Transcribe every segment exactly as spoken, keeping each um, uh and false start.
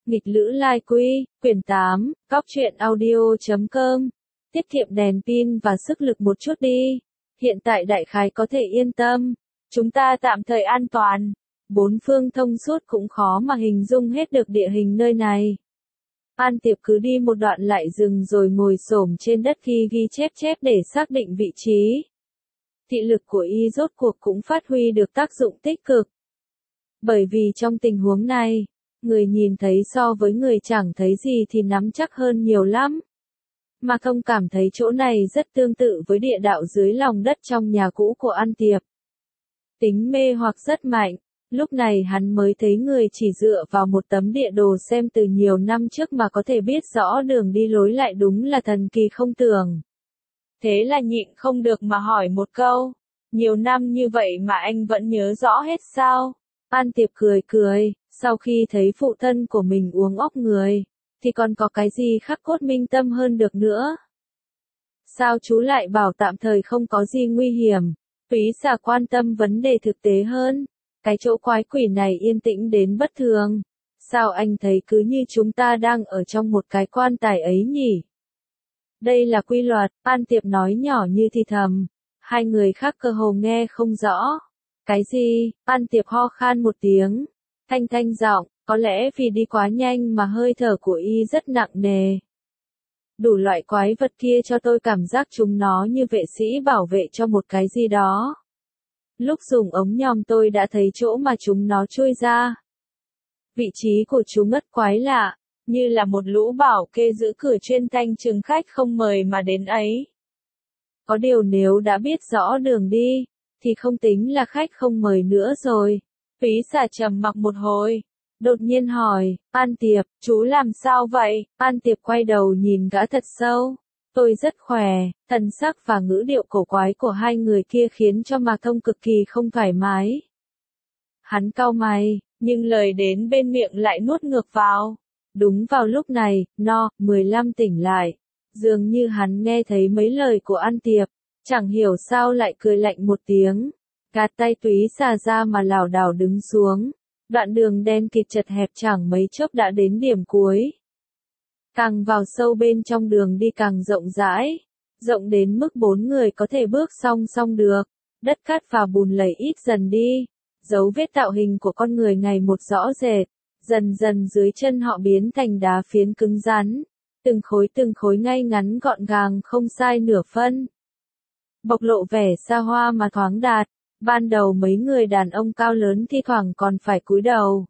Nghịch Lữ Lai Quy, quyển tám, cóc truyện audio chấm com. Tiết kiệm đèn pin và sức lực một chút đi. Hiện tại đại khái có thể yên tâm. Chúng ta tạm thời an toàn. Bốn phương thông suốt cũng khó mà hình dung hết được địa hình nơi này. An Tiệp cứ đi một đoạn lại dừng rồi ngồi xổm trên đất ghi ghi chép chép để xác định vị trí. Thị lực của y rốt cuộc cũng phát huy được tác dụng tích cực. Bởi vì trong tình huống này, người nhìn thấy so với người chẳng thấy gì thì nắm chắc hơn nhiều lắm. Mà không cảm thấy chỗ này rất tương tự với địa đạo dưới lòng đất trong nhà cũ của An Tiệp. Tính mê hoặc rất mạnh, lúc này hắn mới thấy người chỉ dựa vào một tấm địa đồ xem từ nhiều năm trước mà có thể biết rõ đường đi lối lại đúng là thần kỳ không tưởng. Thế là nhịn không được mà hỏi một câu, nhiều năm như vậy mà anh vẫn nhớ rõ hết sao? An Tiệp cười cười, sau khi thấy phụ thân của mình uống óc người, thì còn có cái gì khắc cốt minh tâm hơn được nữa. Sao chú lại bảo tạm thời không có gì nguy hiểm, Túy Xà quan tâm vấn đề thực tế hơn. Cái chỗ quái quỷ này yên tĩnh đến bất thường. Sao anh thấy cứ như chúng ta đang ở trong một cái quan tài ấy nhỉ? Đây là quy luật, An Tiệp nói nhỏ như thì thầm. Hai người khác cơ hồ nghe không rõ. Cái gì? An Tiệp ho khan một tiếng. Thanh thanh giọng, có lẽ vì đi quá nhanh mà hơi thở của y rất nặng nề. Đủ loại quái vật kia cho tôi cảm giác chúng nó như vệ sĩ bảo vệ cho một cái gì đó. Lúc dùng ống nhòm tôi đã thấy chỗ mà chúng nó chui ra. Vị trí của chúng ngất quái lạ, như là một lũ bảo kê giữ cửa chuyên canh chừng khách không mời mà đến ấy. Có điều nếu đã biết rõ đường đi, thì không tính là khách không mời nữa rồi. Túy Xà trầm mặc một hồi, đột nhiên hỏi, An Tiệp, chú làm sao vậy? An Tiệp quay đầu nhìn gã thật sâu. Tôi rất khỏe, thần sắc và ngữ điệu cổ quái của hai người kia khiến cho Mạc Thông cực kỳ không thoải mái. Hắn cau mày, nhưng lời đến bên miệng lại nuốt ngược vào. Đúng vào lúc này, No, mười lăm tỉnh lại. Dường như hắn nghe thấy mấy lời của An Tiệp, chẳng hiểu sao lại cười lạnh một tiếng. Gạt tay Túy Xà ra mà lảo đảo đứng xuống. Đoạn đường đen kịt chật hẹp chẳng mấy chốc đã đến điểm cuối. Càng vào sâu bên trong đường đi càng rộng rãi, rộng đến mức bốn người có thể bước song song được. Đất cát và bùn lầy ít dần đi, dấu vết tạo hình của con người ngày một rõ rệt, dần dần dưới chân họ biến thành đá phiến cứng rắn, từng khối từng khối ngay ngắn gọn gàng không sai nửa phân. Bộc lộ vẻ xa hoa mà thoáng đạt, ban đầu mấy người đàn ông cao lớn thi thoảng còn phải cúi đầu.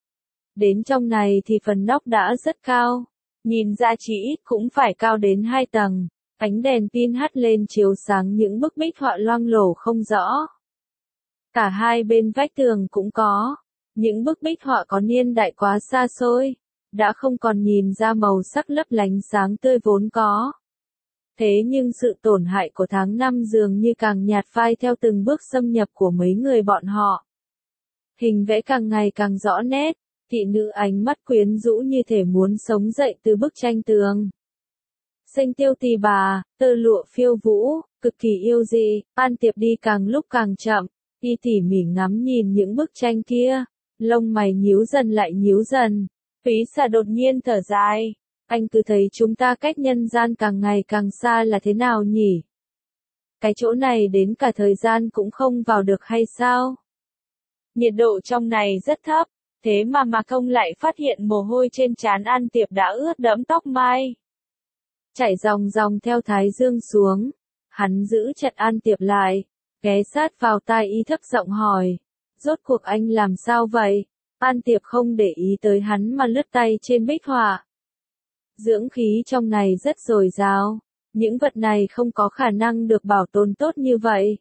Đến trong này thì phần nóc đã rất cao. Nhìn ra chỉ ít cũng phải cao đến hai tầng, ánh đèn pin hắt lên chiếu sáng những bức bích họa loang lổ không rõ. Cả hai bên vách tường cũng có, những bức bích họa có niên đại quá xa xôi, đã không còn nhìn ra màu sắc lấp lánh sáng tươi vốn có. Thế nhưng sự tổn hại của tháng năm dường như càng nhạt phai theo từng bước xâm nhập của mấy người bọn họ. Hình vẽ càng ngày càng rõ nét. Thị nữ ánh mắt quyến rũ như thể muốn sống dậy từ bức tranh tường. Xanh tiêu tì bà, tơ lụa phiêu vũ, cực kỳ yêu dị. An Tiệp đi càng lúc càng chậm, y tỉ mỉ ngắm nhìn những bức tranh kia, lông mày nhíu dần lại nhíu dần. Túy Xà đột nhiên thở dài, anh cứ thấy chúng ta cách nhân gian càng ngày càng xa là thế nào nhỉ? Cái chỗ này đến cả thời gian cũng không vào được hay sao? Nhiệt độ trong này rất thấp. Thế mà Mạc Thông lại phát hiện mồ hôi trên trán An Tiệp đã ướt đẫm tóc mai. Chảy dòng dòng theo thái dương xuống. Hắn giữ chặt An Tiệp lại, ghé sát vào tai y thấp giọng hỏi. Rốt cuộc anh làm sao vậy? An Tiệp không để ý tới hắn mà lướt tay trên bích họa. Dưỡng khí trong này rất dồi dào. Những vật này không có khả năng được bảo tồn tốt như vậy.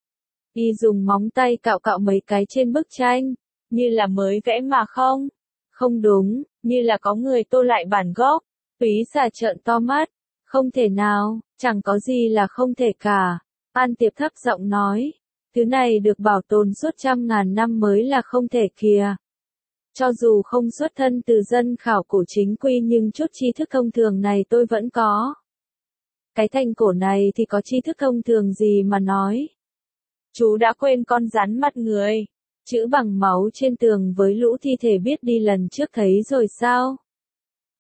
Y dùng móng tay cạo cạo mấy cái trên bức tranh. Như là mới vẽ mà không? Không đúng, như là có người tô lại bản gốc. Túy Xà trợn to mắt. Không thể nào, chẳng có gì là không thể cả. An Tiệp thấp giọng nói. Thứ này được bảo tồn suốt trăm ngàn năm mới là không thể kìa. Cho dù không xuất thân từ dân khảo cổ chính quy nhưng chút tri thức thông thường này tôi vẫn có. Cái thành cổ này thì có tri thức thông thường gì mà nói. Chú đã quên con rắn mặt người. Chữ bằng máu trên tường với lũ thi thể biết đi lần trước thấy rồi sao?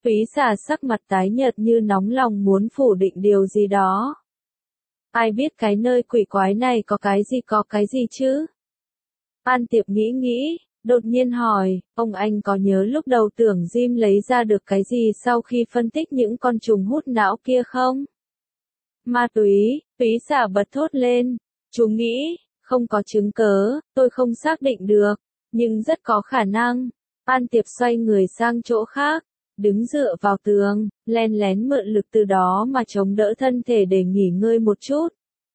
Túy xà sắc mặt tái nhợt như nóng lòng muốn phủ định điều gì đó. Ai biết cái nơi quỷ quái này có cái gì có cái gì chứ? An Tiệp nghĩ nghĩ, đột nhiên hỏi, ông anh có nhớ lúc đầu tưởng Jim lấy ra được cái gì sau khi phân tích những con trùng hút não kia không? Ma túy, túy xà bật thốt lên, chú nghĩ, không có chứng cớ, tôi không xác định được, nhưng rất có khả năng. An Tiệp xoay người sang chỗ khác, đứng dựa vào tường, len lén mượn lực từ đó mà chống đỡ thân thể để nghỉ ngơi một chút.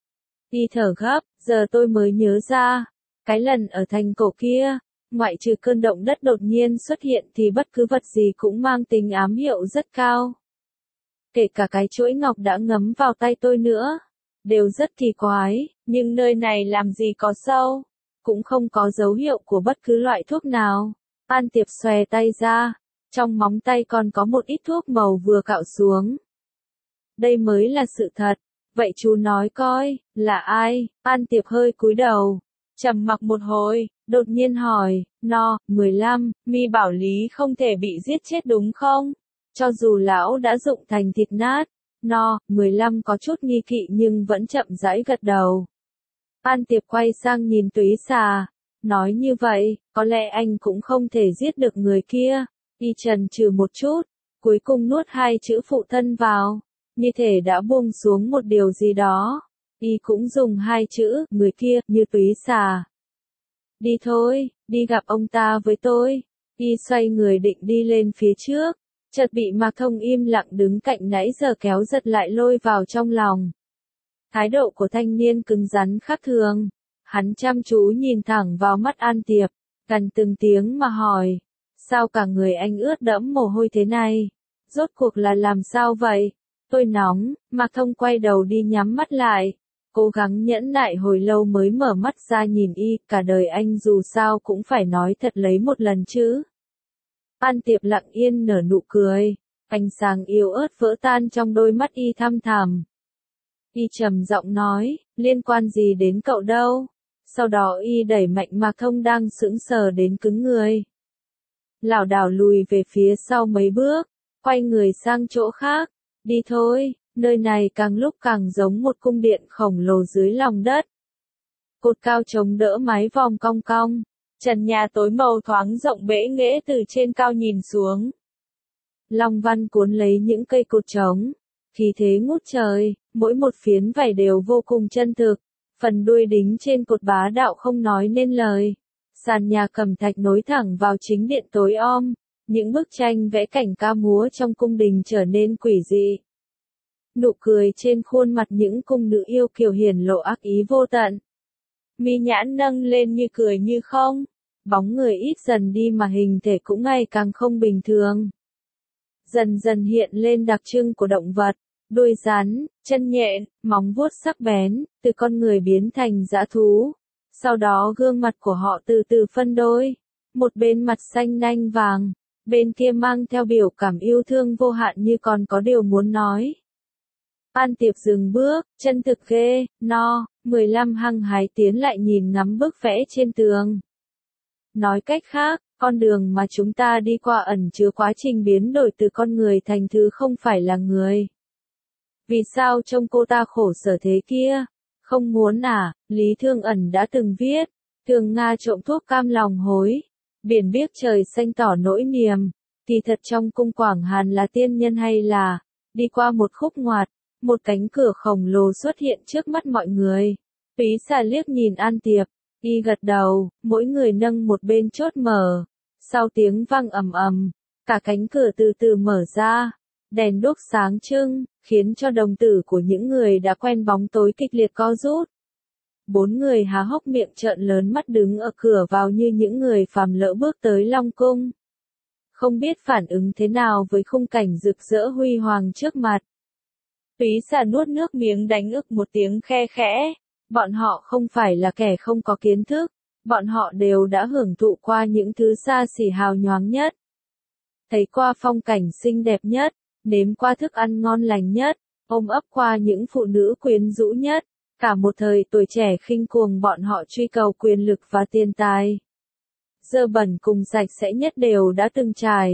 Y thở gấp, giờ tôi mới nhớ ra, cái lần ở thành cổ kia, ngoại trừ cơn động đất đột nhiên xuất hiện thì bất cứ vật gì cũng mang tính ám hiệu rất cao. Kể cả cái chuỗi ngọc đã ngấm vào tay tôi nữa, đều rất kỳ quái, nhưng nơi này làm gì có sâu, cũng không có dấu hiệu của bất cứ loại thuốc nào. An Tiệp xòe tay ra, trong móng tay còn có một ít thuốc màu vừa cạo xuống. Đây mới là sự thật, vậy chú nói coi, là ai? An Tiệp hơi cúi đầu, trầm mặc một hồi, đột nhiên hỏi, no, mười lăm, mi bảo Lý không thể bị giết chết đúng không? Cho dù lão đã rụng thành thịt nát, no, mười lăm có chút nghi kỵ nhưng vẫn chậm rãi gật đầu. An Tiệp quay sang nhìn Túy xà, nói như vậy, có lẽ anh cũng không thể giết được người kia. Y chần chừ một chút, cuối cùng nuốt hai chữ phụ thân vào, như thể đã buông xuống một điều gì đó. Y cũng dùng hai chữ, người kia, như Túy xà. Đi thôi, đi gặp ông ta với tôi. Y xoay người định đi lên phía trước, chợt bị Mạc Thông im lặng đứng cạnh nãy giờ kéo giật lại lôi vào trong lòng. Thái độ của thanh niên cứng rắn khác thường, hắn chăm chú nhìn thẳng vào mắt An Tiệp, gần từng tiếng mà hỏi, sao cả người anh ướt đẫm mồ hôi thế này? Rốt cuộc là làm sao vậy? Tôi nóng. Mạc Thông quay đầu đi nhắm mắt lại, cố gắng nhẫn nại hồi lâu mới mở mắt ra nhìn y, cả đời anh dù sao cũng phải nói thật lấy một lần chứ. An Tiệp lặng yên nở nụ cười, ánh sáng yếu ớt vỡ tan trong đôi mắt y thăm thẳm. Y trầm giọng nói, liên quan gì đến cậu đâu? Sau đó y đẩy mạnh Mạc Thông đang sững sờ đến cứng người. Lảo đảo lùi về phía sau mấy bước, quay người sang chỗ khác. Đi thôi, nơi này càng lúc càng giống một cung điện khổng lồ dưới lòng đất. Cột cao chống đỡ mái vòm cong cong, trần nhà tối màu thoáng rộng bẽ nghễ từ trên cao nhìn xuống. Long văn cuốn lấy những cây cột trống, khí thế ngút trời, mỗi một phiến vảy đều vô cùng chân thực, phần đuôi đính trên cột bá đạo không nói nên lời. Sàn nhà cẩm thạch nối thẳng vào chính điện tối om, những bức tranh vẽ cảnh ca múa trong cung đình trở nên quỷ dị. Nụ cười trên khuôn mặt những cung nữ yêu kiều hiển lộ ác ý vô tận. Mi nhãn nâng lên như cười như không, bóng người ít dần đi mà hình thể cũng ngày càng không bình thường. Dần dần hiện lên đặc trưng của động vật, đuôi rắn, chân nhện, móng vuốt sắc bén, từ con người biến thành dã thú. Sau đó gương mặt của họ từ từ phân đôi, một bên mặt xanh nanh vàng, bên kia mang theo biểu cảm yêu thương vô hạn như còn có điều muốn nói. An Tiệp dừng bước, chân thực ghê, no, mười lăm hăng hái tiến lại nhìn ngắm bức vẽ trên tường. Nói cách khác, con đường mà chúng ta đi qua ẩn chứa quá trình biến đổi từ con người thành thứ không phải là người. Vì sao trông cô ta khổ sở thế kia? Không muốn à? Lý Thương Ẩn đã từng viết, thường Nga trộm thuốc cam lòng hối, biển biếc trời xanh tỏ nỗi niềm, thì thật trong cung Quảng Hàn là tiên nhân hay là, đi qua một khúc ngoặt, một cánh cửa khổng lồ xuất hiện trước mắt mọi người. Túy xà liếc nhìn An Tiệp, y gật đầu, mỗi người nâng một bên chốt mở, sau tiếng vang ầm ầm, cả cánh cửa từ từ mở ra, đèn đuốc sáng trưng, khiến cho đồng tử của những người đã quen bóng tối kịch liệt co rút. Bốn người há hốc miệng trợn lớn mắt đứng ở cửa vào như những người phàm lỡ bước tới Long Cung. Không biết phản ứng thế nào với khung cảnh rực rỡ huy hoàng trước mặt. Túy xà nuốt nước miếng đánh ức một tiếng khe khẽ. Bọn họ không phải là kẻ không có kiến thức. Bọn họ đều đã hưởng thụ qua những thứ xa xỉ hào nhoáng nhất. Thấy qua phong cảnh xinh đẹp nhất, nếm qua thức ăn ngon lành nhất, ôm ấp qua những phụ nữ quyến rũ nhất. Cả một thời tuổi trẻ khinh cuồng bọn họ truy cầu quyền lực và tiền tài. Dơ bẩn cùng sạch sẽ nhất đều đã từng trải.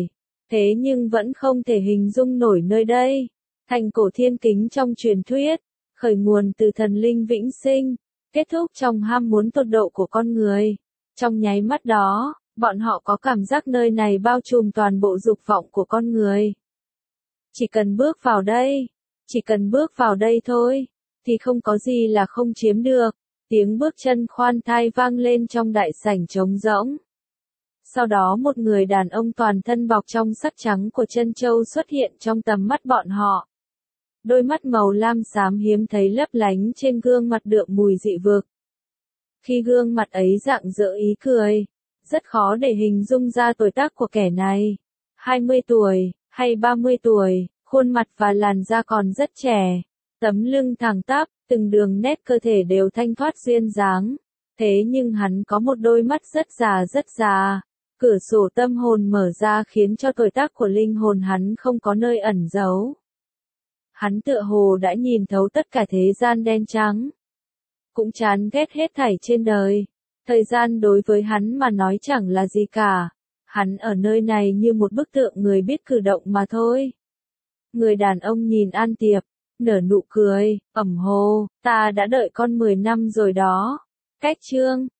Thế nhưng vẫn không thể hình dung nổi nơi đây. Thành cổ thiên kính trong truyền thuyết, khởi nguồn từ thần linh vĩnh sinh, kết thúc trong ham muốn tột độ của con người. Trong nháy mắt đó, bọn họ có cảm giác nơi này bao trùm toàn bộ dục vọng của con người. Chỉ cần bước vào đây, chỉ cần bước vào đây thôi, thì không có gì là không chiếm được. Tiếng bước chân khoan thai vang lên trong đại sảnh trống rỗng. Sau đó một người đàn ông toàn thân bọc trong sắc trắng của chân châu xuất hiện trong tầm mắt bọn họ. Đôi mắt màu lam xám hiếm thấy lấp lánh trên gương mặt đượm mùi dị vực. Khi gương mặt ấy rạng rỡ ý cười, rất khó để hình dung ra tuổi tác của kẻ này. hai mươi tuổi, hay ba mươi tuổi, khuôn mặt và làn da còn rất trẻ. Tấm lưng thẳng tắp, từng đường nét cơ thể đều thanh thoát duyên dáng. Thế nhưng hắn có một đôi mắt rất già rất già. Cửa sổ tâm hồn mở ra khiến cho tuổi tác của linh hồn hắn không có nơi ẩn giấu. Hắn tựa hồ đã nhìn thấu tất cả thế gian đen trắng. Cũng chán ghét hết thảy trên đời. Thời gian đối với hắn mà nói chẳng là gì cả. Hắn ở nơi này như một bức tượng người biết cử động mà thôi. Người đàn ông nhìn An Tiệp, nở nụ cười, ẩm hồ, ta đã đợi con mười năm rồi đó. Cách chương